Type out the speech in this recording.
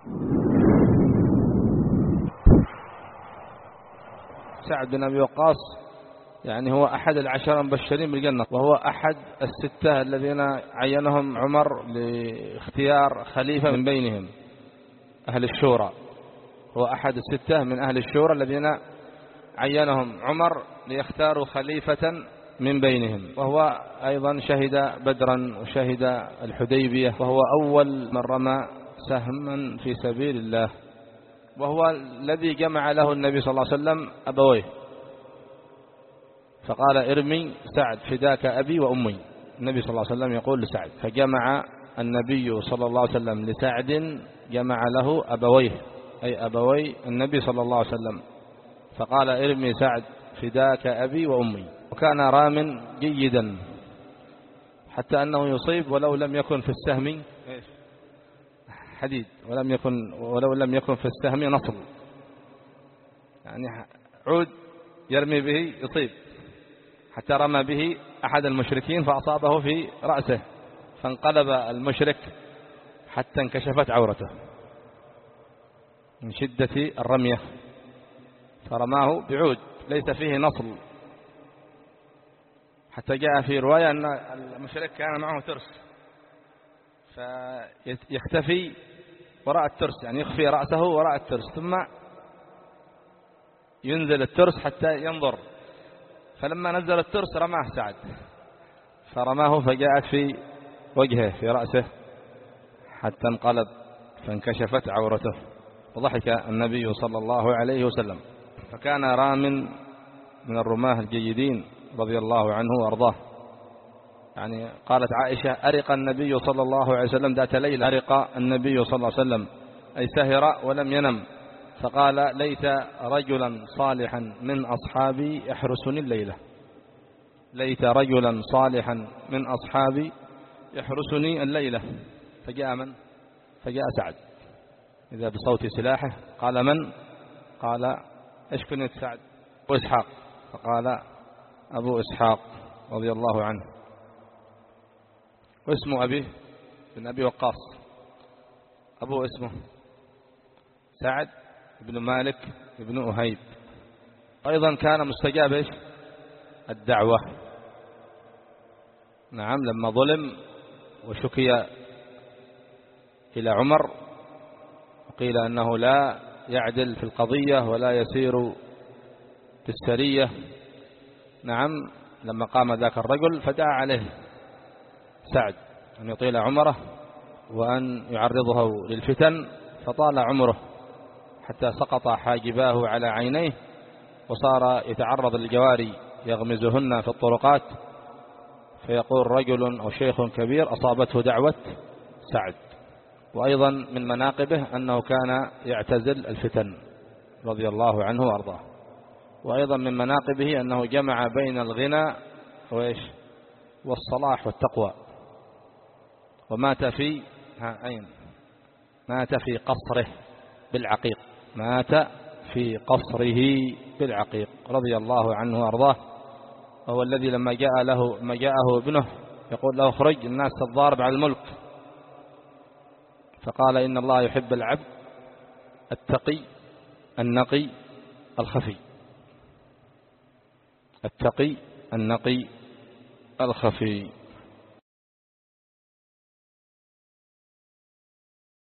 سعد بن أبي وقاص يعني هو أحد العشرة المبشرين بالجنة، وهو أحد الستة الذين عينهم عمر لاختيار خليفة من بينهم أهل الشورى. هو أحد الستة من أهل الشورى الذين عينهم عمر ليختاروا خليفة من بينهم، وهو أيضا شهد بدرا وشهد الحديبية، وهو أول من رمى سهما في سبيل الله، وهو الذي جمع له النبي صلى الله عليه وسلم أبويه، فقال ارمي سعد فداك أبي وأمي. النبي صلى الله عليه وسلم يقول لسعد، فجمع النبي صلى الله عليه وسلم لسعد جمع له أبويه أي أبوي النبي صلى الله عليه وسلم، فقال ارمي سعد فداك أبي وأمي. وكان رام جيدا حتى أنه يصيب ولو لم يكن في السهم حديد، ولو لم يكن في السهم نصل، يعني عود يرمي به يصيب، حتى رمى به أحد المشركين فأصابه في رأسه فانقلب المشرك حتى انكشفت عورته من شدة الرمية، فرماه بعود ليس فيه نصل، حتى جاء في رواية أن المشرك كان معه ترس فيختفي وراء الترس، يعني يخفي رأسه وراء الترس، ثم ينزل الترس حتى ينظر، فلما نزل الترس رماه سعد فرماه فجاءت في وجهه في رأسه حتى انقلب فانكشفت عورته، وضحك النبي صلى الله عليه وسلم. فكان رام من الرماه الجيدين رضي الله عنه وارضاه. يعني قالت عائشة أرق النبي صلى الله عليه وسلم ذات ليلة، أرق النبي صلى الله عليه وسلم أي سهر ولم ينم، فقال ليت رجلا صالحا من أصحابي يحرسني الليلة، ليت رجلا صالحا من أصحابي يحرسني الليلة. فجاء من؟ فجاء سعد إذا بصوت سلاحه، قال من؟ قال إيش كنية سعد؟ أبو إسحاق، فقال أبو إسحاق رضي الله عنه، واسم أبيه بن أبي وقاص، أبوه اسمه سعد بن مالك بن أهيب. أيضا كان مستجاب الدعوة، نعم، لما ظلم وشكي إلى عمر وقيل أنه لا يعدل في القضية ولا يسير في السرية، نعم، لما قام ذاك الرجل فدعا عليه سعد أن يطيل عمره وأن يعرضه للفتن، فطال عمره حتى سقط حاجباه على عينيه وصار يتعرض للجواري يغمزهن في الطرقات، فيقول رجل أو شيخ كبير أصابته دعوة سعد. وأيضا من مناقبه أنه كان يعتزل الفتن رضي الله عنه وأرضاه. وأيضا من مناقبه أنه جمع بين الغنى والصلاح والتقوى، ومات في مات في قصره بالعقيق، مات في قصره بالعقيق رضي الله عنه وأرضاه. وهو الذي لما جاءه ابنه يقول له اخرج الناس الضارب على الملك، فقال إن الله يحب العبد التقي النقي الخفي، التقي النقي الخفي.